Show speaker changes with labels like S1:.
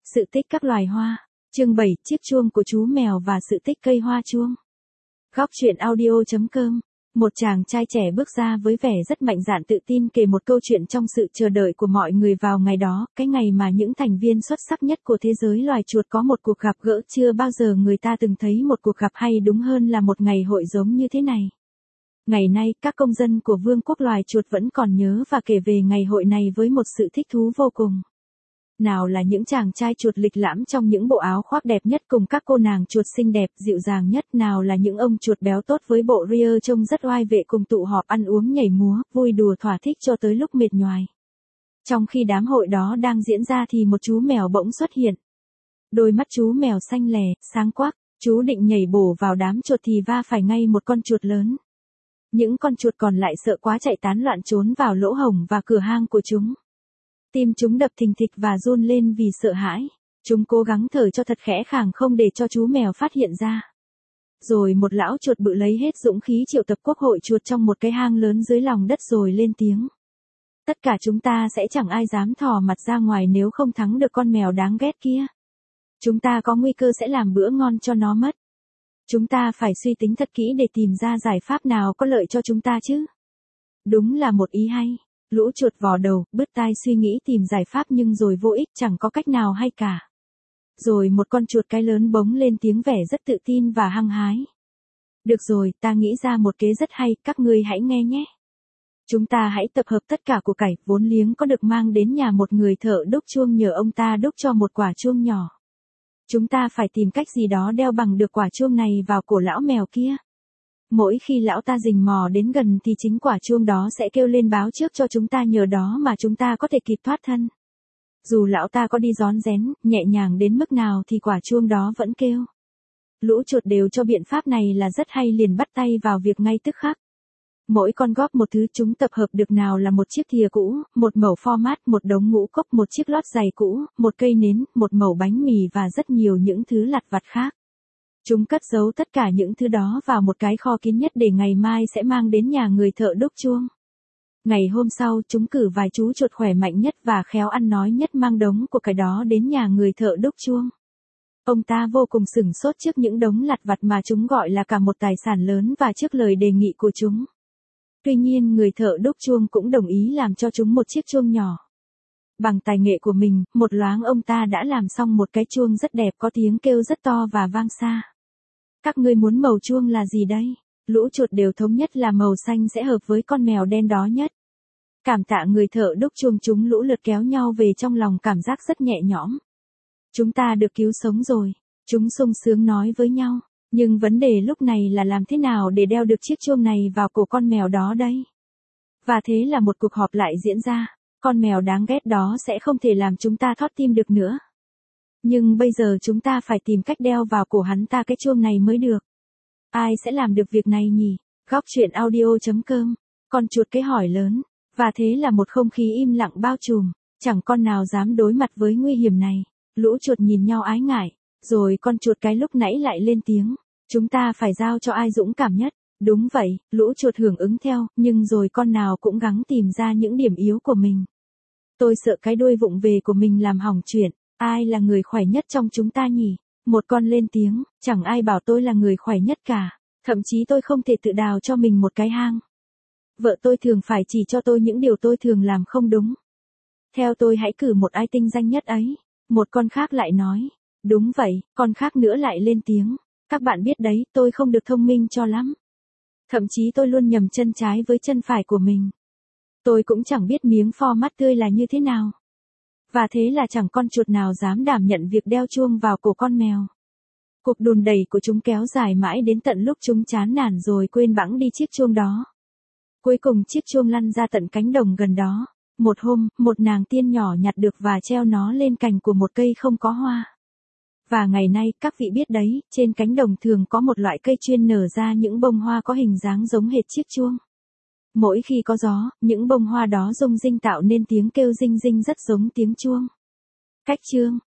S1: Sự tích các loài hoa. Chương 7, chiếc chuông của chú mèo và sự tích cây hoa chuông. Góc truyện audio.com. Một chàng trai trẻ bước ra với vẻ rất mạnh dạn tự tin kể một câu chuyện trong sự chờ đợi của mọi người vào ngày đó, cái ngày mà những thành viên xuất sắc nhất của thế giới loài chuột có một cuộc gặp gỡ chưa bao giờ người ta từng thấy, một cuộc gặp hay đúng hơn là một ngày hội giống như thế này. Ngày nay, các công dân của vương quốc loài chuột vẫn còn nhớ và kể về ngày hội này với một sự thích thú vô cùng. Nào là những chàng trai chuột lịch lãm trong những bộ áo khoác đẹp nhất cùng các cô nàng chuột xinh đẹp dịu dàng nhất, nào là những ông chuột béo tốt với bộ rear trông rất oai vệ cùng tụ họp ăn uống nhảy múa, vui đùa thỏa thích cho tới lúc mệt nhoài. Trong khi đám hội đó đang diễn ra thì một chú mèo bỗng xuất hiện. Đôi mắt chú mèo xanh lè, sáng quắc, chú định nhảy bổ vào đám chuột thì va phải ngay một con chuột lớn. Những con chuột còn lại sợ quá chạy tán loạn trốn vào lỗ hổng và cửa hang của chúng. Tim chúng đập thình thịch và run lên vì sợ hãi. Chúng cố gắng thở cho thật khẽ khàng không để cho chú mèo phát hiện ra. Rồi một lão chuột bự lấy hết dũng khí triệu tập quốc hội chuột trong một cái hang lớn dưới lòng đất rồi lên tiếng. Tất cả chúng ta sẽ chẳng ai dám thò mặt ra ngoài nếu không thắng được con mèo đáng ghét kia. Chúng ta có nguy cơ sẽ làm bữa ngon cho nó mất. Chúng ta phải suy tính thật kỹ để tìm ra giải pháp nào có lợi cho chúng ta chứ. Đúng là một ý hay. Lũ chuột vò đầu, bứt tai suy nghĩ tìm giải pháp nhưng rồi vô ích, chẳng có cách nào hay cả. Rồi một con chuột cái lớn bỗng lên tiếng vẻ rất tự tin và hăng hái. Được rồi, ta nghĩ ra một kế rất hay, các ngươi hãy nghe nhé. Chúng ta hãy tập hợp tất cả của cải, vốn liếng có được mang đến nhà một người thợ đúc chuông nhờ ông ta đúc cho một quả chuông nhỏ. Chúng ta phải tìm cách gì đó đeo bằng được quả chuông này vào cổ lão mèo kia. Mỗi khi lão ta rình mò đến gần thì chính quả chuông đó sẽ kêu lên báo trước cho chúng ta, nhờ đó mà chúng ta có thể kịp thoát thân. Dù lão ta có đi rón rén, nhẹ nhàng đến mức nào thì quả chuông đó vẫn kêu. Lũ chuột đều cho biện pháp này là rất hay, liền bắt tay vào việc ngay tức khắc. Mỗi con góp một thứ, chúng tập hợp được nào là một chiếc thìa cũ, một mẩu format, một đống ngũ cốc, một chiếc lót giày cũ, một cây nến, một mẩu bánh mì và rất nhiều những thứ lặt vặt khác. Chúng cất giấu tất cả những thứ đó vào một cái kho kín nhất để ngày mai sẽ mang đến nhà người thợ đúc chuông. Ngày hôm sau, chúng cử vài chú chuột khỏe mạnh nhất và khéo ăn nói nhất mang đống của cái đó đến nhà người thợ đúc chuông. Ông ta vô cùng sửng sốt trước những đống lặt vặt mà chúng gọi là cả một tài sản lớn và trước lời đề nghị của chúng. Tuy nhiên người thợ đúc chuông cũng đồng ý làm cho chúng một chiếc chuông nhỏ. Bằng tài nghệ của mình, một loáng ông ta đã làm xong một cái chuông rất đẹp, có tiếng kêu rất to và vang xa. Các ngươi muốn màu chuông là gì đây? Lũ chuột đều thống nhất là màu xanh sẽ hợp với con mèo đen đó nhất. Cảm tạ người thợ đúc chuông, chúng lũ lượt kéo nhau về trong lòng cảm giác rất nhẹ nhõm. Chúng ta được cứu sống rồi. Chúng sung sướng nói với nhau. Nhưng vấn đề lúc này là làm thế nào để đeo được chiếc chuông này vào cổ con mèo đó đây? Và thế là một cuộc họp lại diễn ra. Con mèo đáng ghét đó sẽ không thể làm chúng ta thót tim được nữa. Nhưng bây giờ chúng ta phải tìm cách đeo vào cổ hắn ta cái chuông này mới được. Ai sẽ làm được việc này nhỉ? Góc truyện audio.com. Con chuột cái hỏi lớn. Và thế là một không khí im lặng bao trùm. Chẳng con nào dám đối mặt với nguy hiểm này. Lũ chuột nhìn nhau ái ngại. Rồi con chuột cái lúc nãy lại lên tiếng. Chúng ta phải giao cho ai dũng cảm nhất. Đúng vậy, lũ chuột hưởng ứng theo, nhưng rồi con nào cũng gắng tìm ra những điểm yếu của mình. Tôi sợ cái đuôi vụng về của mình làm hỏng chuyện. Ai là người khỏe nhất trong chúng ta nhỉ? Một con lên tiếng, chẳng ai bảo tôi là người khỏe nhất cả. Thậm chí tôi không thể tự đào cho mình một cái hang. Vợ tôi thường phải chỉ cho tôi những điều tôi thường làm không đúng. Theo tôi hãy cử một ai tinh danh nhất ấy. Một con khác lại nói. Đúng vậy, con khác nữa lại lên tiếng. Các bạn biết đấy, tôi không được thông minh cho lắm. Thậm chí tôi luôn nhầm chân trái với chân phải của mình. Tôi cũng chẳng biết miếng format tươi là như thế nào. Và thế là chẳng con chuột nào dám đảm nhận việc đeo chuông vào cổ con mèo. Cuộc đùn đẩy của chúng kéo dài mãi đến tận lúc chúng chán nản rồi quên bẵng đi chiếc chuông đó. Cuối cùng chiếc chuông lăn ra tận cánh đồng gần đó. Một hôm, một nàng tiên nhỏ nhặt được và treo nó lên cành của một cây không có hoa. Và ngày nay, các vị biết đấy, trên cánh đồng thường có một loại cây chuyên nở ra những bông hoa có hình dáng giống hệt chiếc chuông. Mỗi khi có gió, những bông hoa đó rung rinh tạo nên tiếng kêu rinh rinh rất giống tiếng chuông. Cách chương.